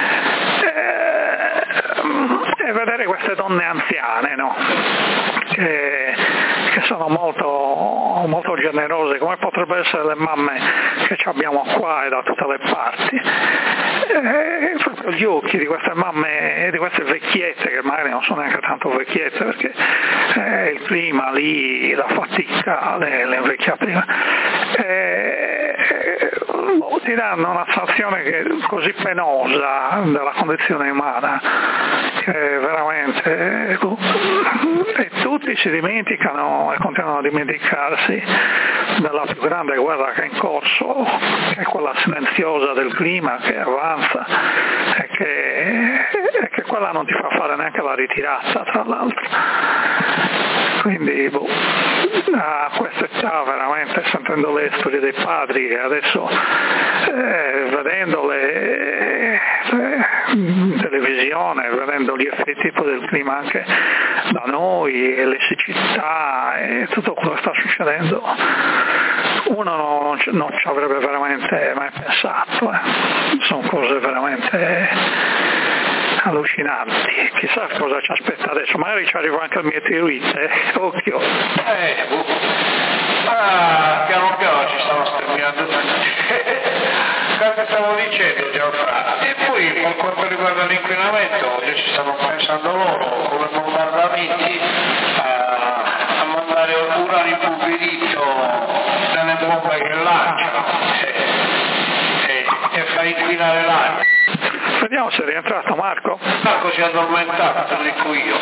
E vedere queste donne anziane, no? che, che sono molto, molto generose, come potrebbero essere le mamme che abbiamo qua e da tutte le parti. E proprio gli occhi di queste mamme, di queste vecchiette, che magari non sono neanche tanto vecchiette, perché eh, il clima lì, la fatica, le, le invecchiate, eh, ti danno una sensazione che così penosa della condizione umana, che veramente e tutti si dimenticano e continuano a dimenticarsi della più grande guerra che è in corso, che è quella silenziosa del clima che avanza e che, e che quella non ti fa fare neanche la ritirata, tra l'altro. Quindi boh, a questa età veramente, sentendo le storie dei padri e adesso eh, vedendole eh, in televisione, vedendo gli effetti del clima anche da noi e le siccità e tutto quello che sta succedendo, uno non, non ci avrebbe veramente mai pensato, eh. Sono cose veramente allucinanti. Chissà cosa ci aspetta adesso, magari ci arriva anche il meteorite, eh? Occhio. Eh, boh. Ah, piano piano ci stanno sterminando tutti. Cosa stavo dicendo, Gianfranco? E poi per quanto riguarda l'inquinamento, ci stanno pensando loro come bombardamenti a, a mandare uranio impoverito nelle bombe che lanciano e, e, e fa inquinare l'aria. Vediamo se è rientrato Marco. Marco si è addormentato, te lo dico io.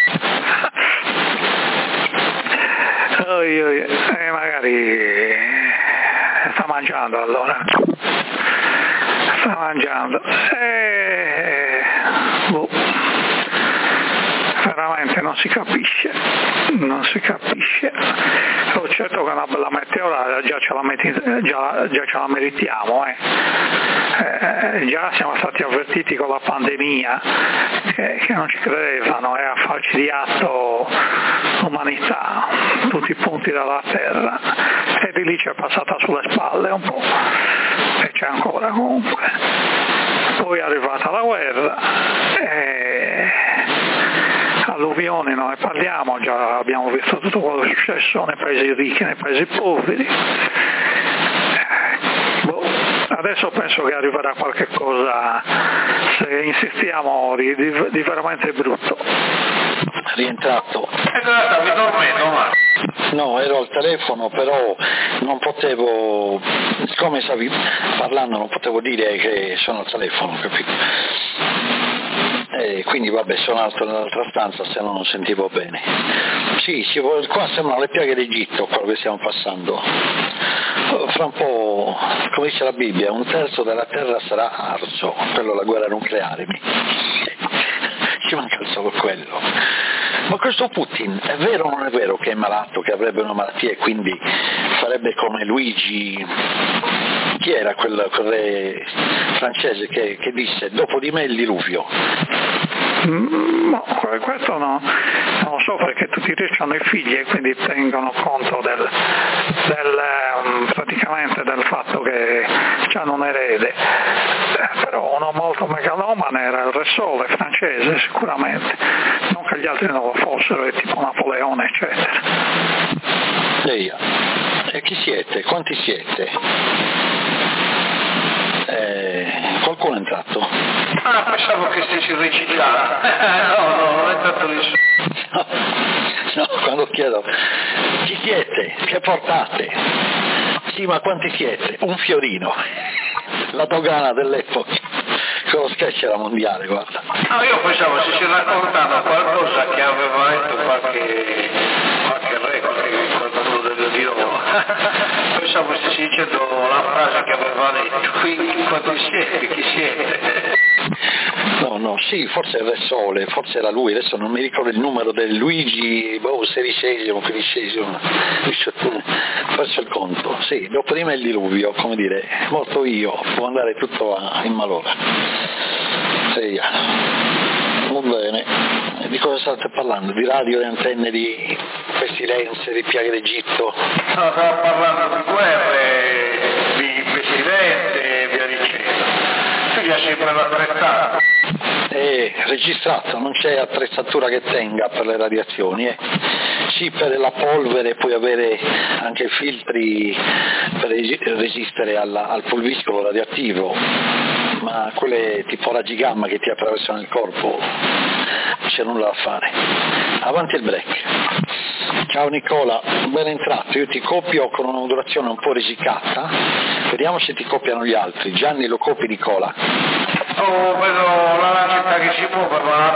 Oi, oi, eh, magari sta mangiando allora. Sta mangiando. Eh, boh. Veramente non si capisce, non si capisce. Lo certo che una bella meteora già ce la, metti, già, già ce la meritiamo, eh. Eh, già siamo stati avvertiti con la pandemia che, che non ci credevano e eh, a farci di atto l'umanità, tutti i punti della terra, e di lì ci è passata sulle spalle un po', e c'è ancora comunque. Poi è arrivata la guerra e alluvioni non ne parliamo, già abbiamo visto tutto quello che è successo nei paesi ricchi e nei paesi poveri. Boh, adesso penso che arriverà qualche cosa, se insistiamo, di, di, di veramente brutto. Rientrato. E dove stavi dormendo, Marco? No, ero al telefono, però non potevo, siccome stavi parlando non potevo dire che sono al telefono, capito? E quindi vabbè, sono andato nell'altra stanza, se no non sentivo bene. Sì, sì, qua sembrano le piaghe d'Egitto, quello che stiamo passando. Fra un po', come dice la Bibbia, un terzo della terra sarà arso, quello la guerra nucleare. Ci manca solo quello. Ma questo Putin, è vero o non è vero che è malato, che avrebbe una malattia e quindi farebbe come Luigi, chi era quel, quel re francese che, che disse dopo di me il diluvio? Mm, no, questo no, non lo so, perché tutti i ricci hanno i figli e quindi tengono conto del, del, um, praticamente del fatto che hanno un erede. Eh, però uno molto megalomane era il Re Sole francese sicuramente, non che gli altri non lo fossero, tipo Napoleone eccetera. Ehi, e chi siete? Quanti siete? Eh, qualcuno è entrato? Ah, pensavo che stessi recitando. no, no, non è entrato nessuno. No, no, quando chiedo chi siete? Che portate? Sì, ma quanti siete? Un fiorino. La dogana dell'epoca. Quello sketch era mondiale, guarda. No, io pensavo se si raccontava qualcosa che aveva detto qualche, qualche re, qualche, qualcuno del di nuovo. Pensavo se si dicendo la frase che aveva detto, quindi quanti siete, chi siete? No, no, sì, forse il Re Sole, forse era lui, adesso non mi ricordo il numero del Luigi, boh, sedicesimo, quindicesimo, faccio il conto, sì, dopo di me il diluvio, come dire, morto io, può andare tutto a, in malora. Sì, va bene, di cosa state parlando? Di radio, di antenne, di pestilenze, di piaghe d'Egitto? No, stavo parlando di guerre, di pestilenze e via dicendo. Tu già sempre l'attrezzato. È registrato, non c'è attrezzatura che tenga per le radiazioni, eh. Sì, per la polvere puoi avere anche filtri per resistere alla, al pulviscolo radioattivo, ma quelle tipo raggi gamma che ti attraversano il corpo non c'è nulla da fare. Avanti il break. Ciao Nicola, ben entrato, io ti copio con una modulazione un po' risicata, vediamo se ti copiano gli altri. Gianni, lo copi Nicola? Oh, vedo la lancetta che si muove, ma la radio la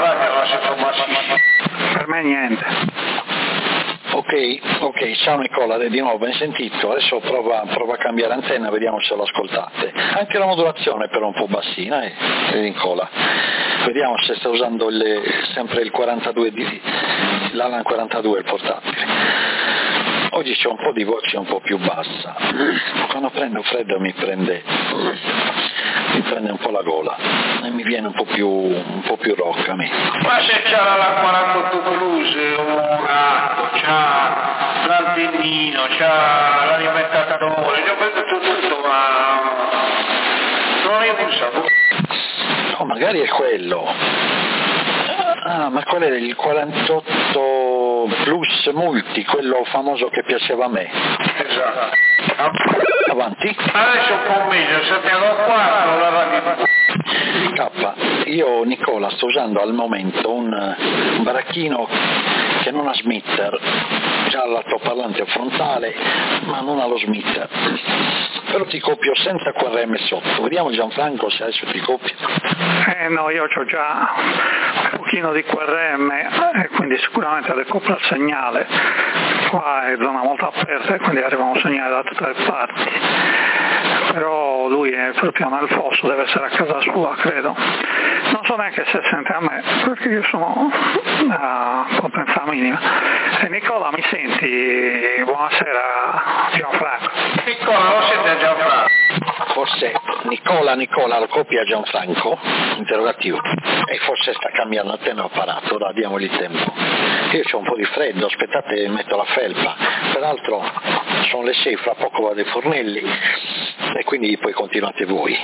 siete bassissimi. Per me niente. Ok, ok, ciao Nicola, di nuovo ben sentito, adesso prova, prova a cambiare antenna, vediamo se lo ascoltate. Anche la modulazione però è un po' bassina, eh, Nicola. Vediamo se sta usando il, sempre il quarantadue di l'Alan quarantadue, il portatile. Oggi c'è un po' di voce un po' più bassa. Quando prendo freddo mi prende, mi prende un po' la gola e mi viene un po' più, un po' più rock a me. Ma se c'ha la quarantotto Plus, un ratto, c'ha l'antennino, c'ha l'alimentatore, gli ho venduto tutto, ma non è usato. No, magari è quello. Ah, ma qual era il quarantotto Plus Multi, quello famoso che piaceva a me? Esatto. Avanti. Adesso un po' meglio, se abbiamo quattro la radio. K, io Nicola sto usando al momento un, un baracchino che non ha smitter, già l'altoparlante frontale ma non ha lo smitter, però ti copio senza Q R M sotto. Vediamo Gianfranco se adesso ti copio. Eh no, io ho già un pochino di Q R M e quindi sicuramente recupera il segnale. Qua è zona molto aperta e quindi arriva un segnale da tutte le parti, però lui è proprio nel fosso, deve essere a casa sua credo. Non so neanche se sente a me perché io sono a potenza minima. E Nicola, mi senti? Buonasera Gianfranco. Nicola, lo sente Gianfranco? Forse Nicola, Nicola lo copia Gianfranco? Interrogativo. E forse sta cambiando antenna apparato, ora diamogli il tempo. Io c'ho un po' di freddo, aspettate, metto la felpa. Peraltro sono le sei, fra poco vado ai fornelli e quindi poi continuate voi.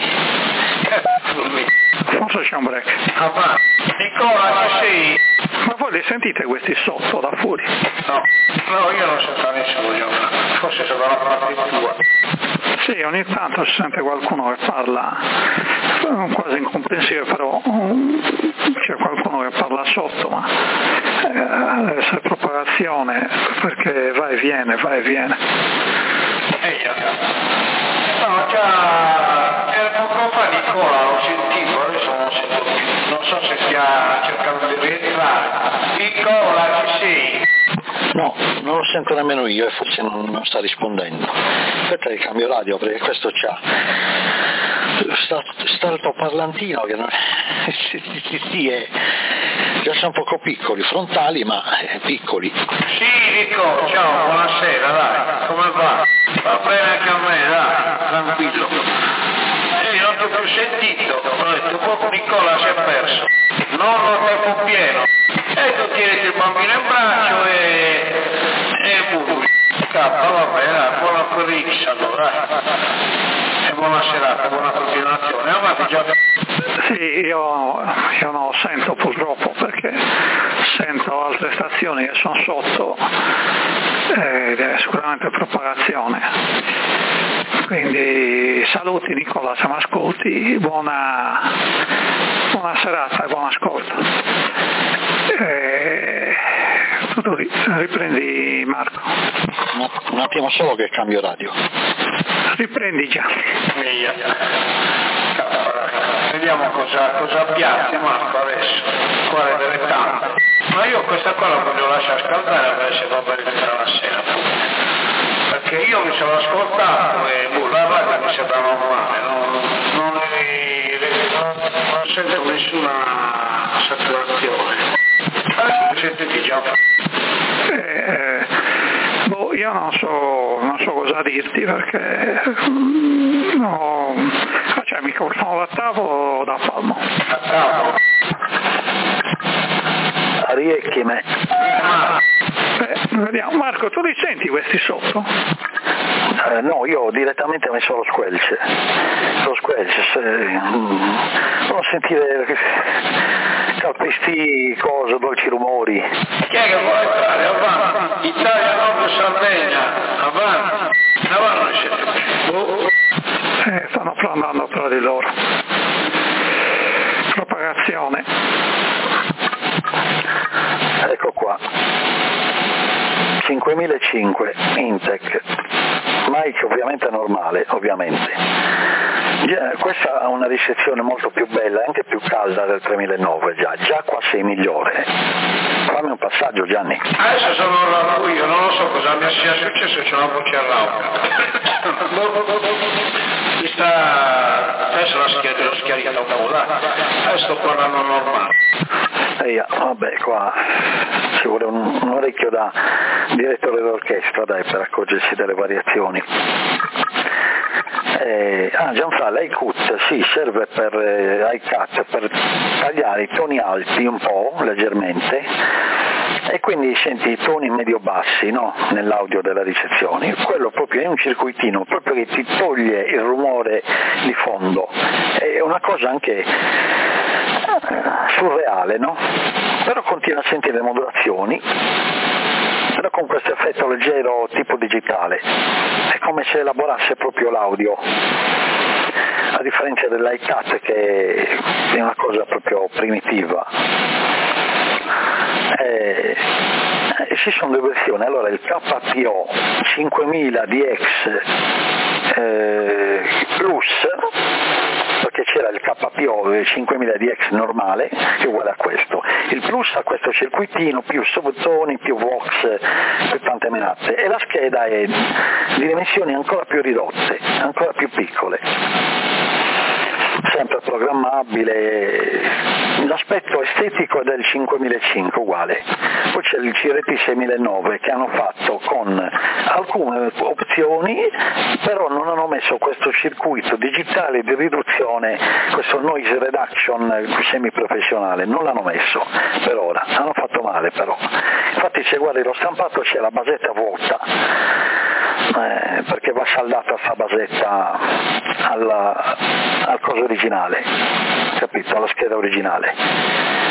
Forse c'è un break. Ah, Nicola, ci sei? Ma voi li sentite questi sotto da fuori? No, no, io non sento nessuno, Gianfranco. Forse sarà la parte tua. Sì, ogni tanto si sente qualcuno che parla quasi incomprensibile, però c'è qualcuno che parla sotto, ma eh, deve essere propagazione perché va e viene, va e viene. Eh, no, già era poco fa Nicola, l'ho sentito, adesso non sento più. Non so se stia cercando di rientrare. Nicola, ci sei? No, non lo sento nemmeno io e forse non, non sta rispondendo. Aspetta che cambio radio perché questo c'ha sta, sta altoparlantino che non sì, sì, sì, è, già sono poco piccoli, frontali ma eh, piccoli. Sì, Nico, ciao, buonasera, dai, come va? Va bene anche a me, dai, tranquillo. Eh, non ti ho più sentito, ho detto, proprio Nicola si è perso. Non lo tempo pieno. E tu tieni il bambino in braccio e... e buio. Cappa, va bene, buona ferrix allora. E buona serata, buona continuazione. Avanti già. Sì, io, io non lo sento purtroppo perché sento altre stazioni che sono sotto ed è sicuramente propagazione. Quindi saluti Nicola se mi ascolti, buona, buona serata e buon ascolto. E, tutto lì, riprendi Marco. Un, un attimo solo che cambio radio. Riprendi già. Via. Vediamo cosa, cosa abbiamo Marco adesso, quale delle tante. Ma io questa qua la voglio lasciare scaldare per se va bene tra la sera. Perché io mi sono ascoltato e boh, la radio mi sembra normale, non, non, è, non, non sento nessuna saturazione. Adesso mi sentite già. Eh, boh, io non so, non so cosa dirti perché no, cioè microfono da tavolo o da palmo? Da tavolo. Riecchi me. Beh, vediamo. Marco, tu li senti questi sotto? Eh, no, io ho direttamente messo lo squelce. Lo squelce, se, mm, non sentire calpesti, cose, dolci rumori. Chi è che vuole entrare? Avanti. Italia, Nord, Sardegna. Avanti. Avanti. Oh. Eh, stanno parlando tra di loro. Propagazione. Ecco qua. cinquemilacinque Intec. Mic ovviamente normale, ovviamente. Yeah, questa ha una ricezione molto più bella, anche più calda del tremilanove già, già qua sei migliore. Fammi un passaggio, Gianni. Adesso sono al buio, non lo so cosa mi sia successo, c'è una voce rauca. Mi sta... adesso la schiarita, l'ho schiarita un po' là, adesso sto parlando normale. Ehi, vabbè, qua ci vuole un, un orecchio da direttore d'orchestra, dai, per accorgersi delle variazioni. Eh, ah, Gianfra, l'I-Cut, sì, serve per eh, I-Cut per tagliare i toni alti un po', leggermente, e quindi senti i toni medio-bassi, no? Nell'audio della ricezione. Quello proprio è un circuitino, proprio che ti toglie il rumore di fondo. È una cosa anche surreale, no? Però continua a sentire le modulazioni, però con questo effetto leggero tipo digitale, è come se elaborasse proprio l'audio, a differenza dell'I-Cut che è una cosa proprio primitiva. E, e ci sono due versioni, allora il K P O cinquemila D X eh, Plus, perché c'era il K P O cinquemila D X normale che è uguale a questo, il Plus ha questo circuitino più subtoni, più vox, più tante menate, e la scheda è di dimensioni ancora più ridotte, ancora più piccole, sempre programmabile. L'aspetto estetico è del cinquemilacinque uguale. Poi c'è il C R T seiemilanove che hanno fatto con alcune opzioni, però non hanno messo questo circuito digitale di riduzione, questo noise reduction semiprofessionale, non l'hanno messo per ora, hanno fatto male però. Infatti se guardi lo stampato c'è la basetta vuota, eh, perché va saldata sta basetta alla, al coso originale, capito? Alla scheda originale.